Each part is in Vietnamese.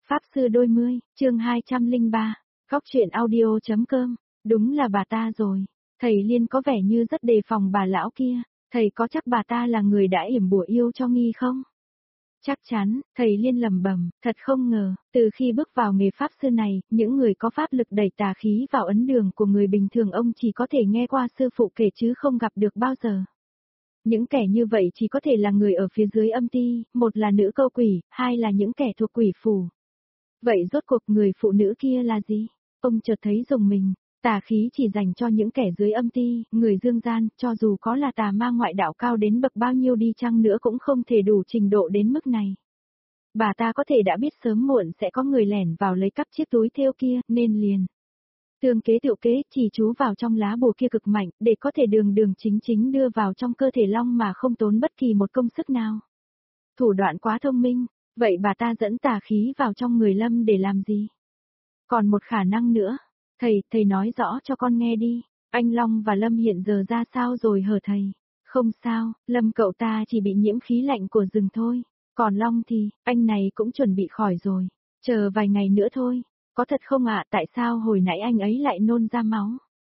Pháp sư đôi mươi, chương 203, Góc truyện audio.com, đúng là bà ta rồi. Thầy Liên có vẻ như rất đề phòng bà lão kia, thầy có chắc bà ta là người đã yểm bùa yêu cho Nghi không? Chắc chắn, thầy Liên lẩm bẩm, thật không ngờ, từ khi bước vào nghề pháp sư này, những người có pháp lực đẩy tà khí vào ấn đường của người bình thường ông chỉ có thể nghe qua sư phụ kể chứ không gặp được bao giờ. Những kẻ như vậy chỉ có thể là người ở phía dưới âm ti, một là nữ câu quỷ, hai là những kẻ thuộc quỷ phủ. Vậy rốt cuộc người phụ nữ kia là gì? Ông chợt thấy rùng mình, tà khí chỉ dành cho những kẻ dưới âm ti, người dương gian, cho dù có là tà ma ngoại đạo cao đến bậc bao nhiêu đi chăng nữa cũng không thể đủ trình độ đến mức này. Bà ta có thể đã biết sớm muộn sẽ có người lẻn vào lấy cắp chiếc túi thêu kia, nên liền. Tương kế tiểu kế chỉ chú vào trong lá bùa kia cực mạnh, để có thể đường đường chính chính đưa vào trong cơ thể long mà không tốn bất kỳ một công sức nào. Thủ đoạn quá thông minh, vậy bà ta dẫn tà khí vào trong người Lâm để làm gì? Còn một khả năng nữa, thầy nói rõ cho con nghe đi, anh Long và Lâm hiện giờ ra sao rồi hả thầy? Không sao, Lâm cậu ta chỉ bị nhiễm khí lạnh của rừng thôi, còn Long thì, anh này cũng chuẩn bị khỏi rồi, chờ vài ngày nữa thôi. Có thật không ạ? Tại sao hồi nãy anh ấy lại nôn ra máu?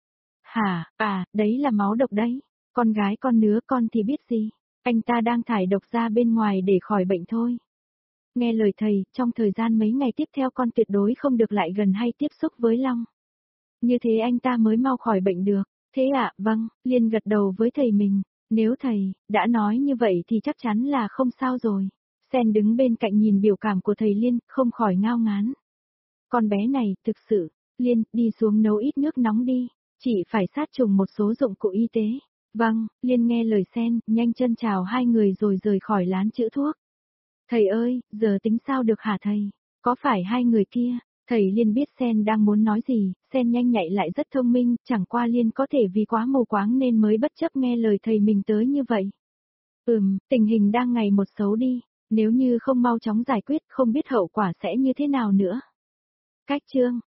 Hả, đấy là máu độc đấy. Con gái con nứa con thì biết gì. Anh ta đang thải độc ra bên ngoài để khỏi bệnh thôi. Nghe lời thầy, trong thời gian mấy ngày tiếp theo con tuyệt đối không được lại gần hay tiếp xúc với Long. Như thế anh ta mới mau khỏi bệnh được. Thế ạ, vâng, Liên gật đầu với thầy mình. Nếu thầy đã nói như vậy thì chắc chắn là không sao rồi. Sen đứng bên cạnh nhìn biểu cảm của thầy Liên, không khỏi ngao ngán. Con bé này, thực sự, Liên, đi xuống nấu ít nước nóng đi, chị phải sát trùng một số dụng cụ y tế. Vâng, Liên nghe lời Sen, nhanh chân chào hai người rồi rời khỏi lán chữ thuốc. Thầy ơi, giờ tính sao được hả thầy? Có phải hai người kia? Thầy Liên biết Sen đang muốn nói gì, Sen nhanh nhạy lại rất thông minh, chẳng qua Liên có thể vì quá mù quáng nên mới bất chấp nghe lời thầy mình tới như vậy. Tình hình đang ngày một xấu đi, nếu như không mau chóng giải quyết không biết hậu quả sẽ như thế nào nữa. Cách chương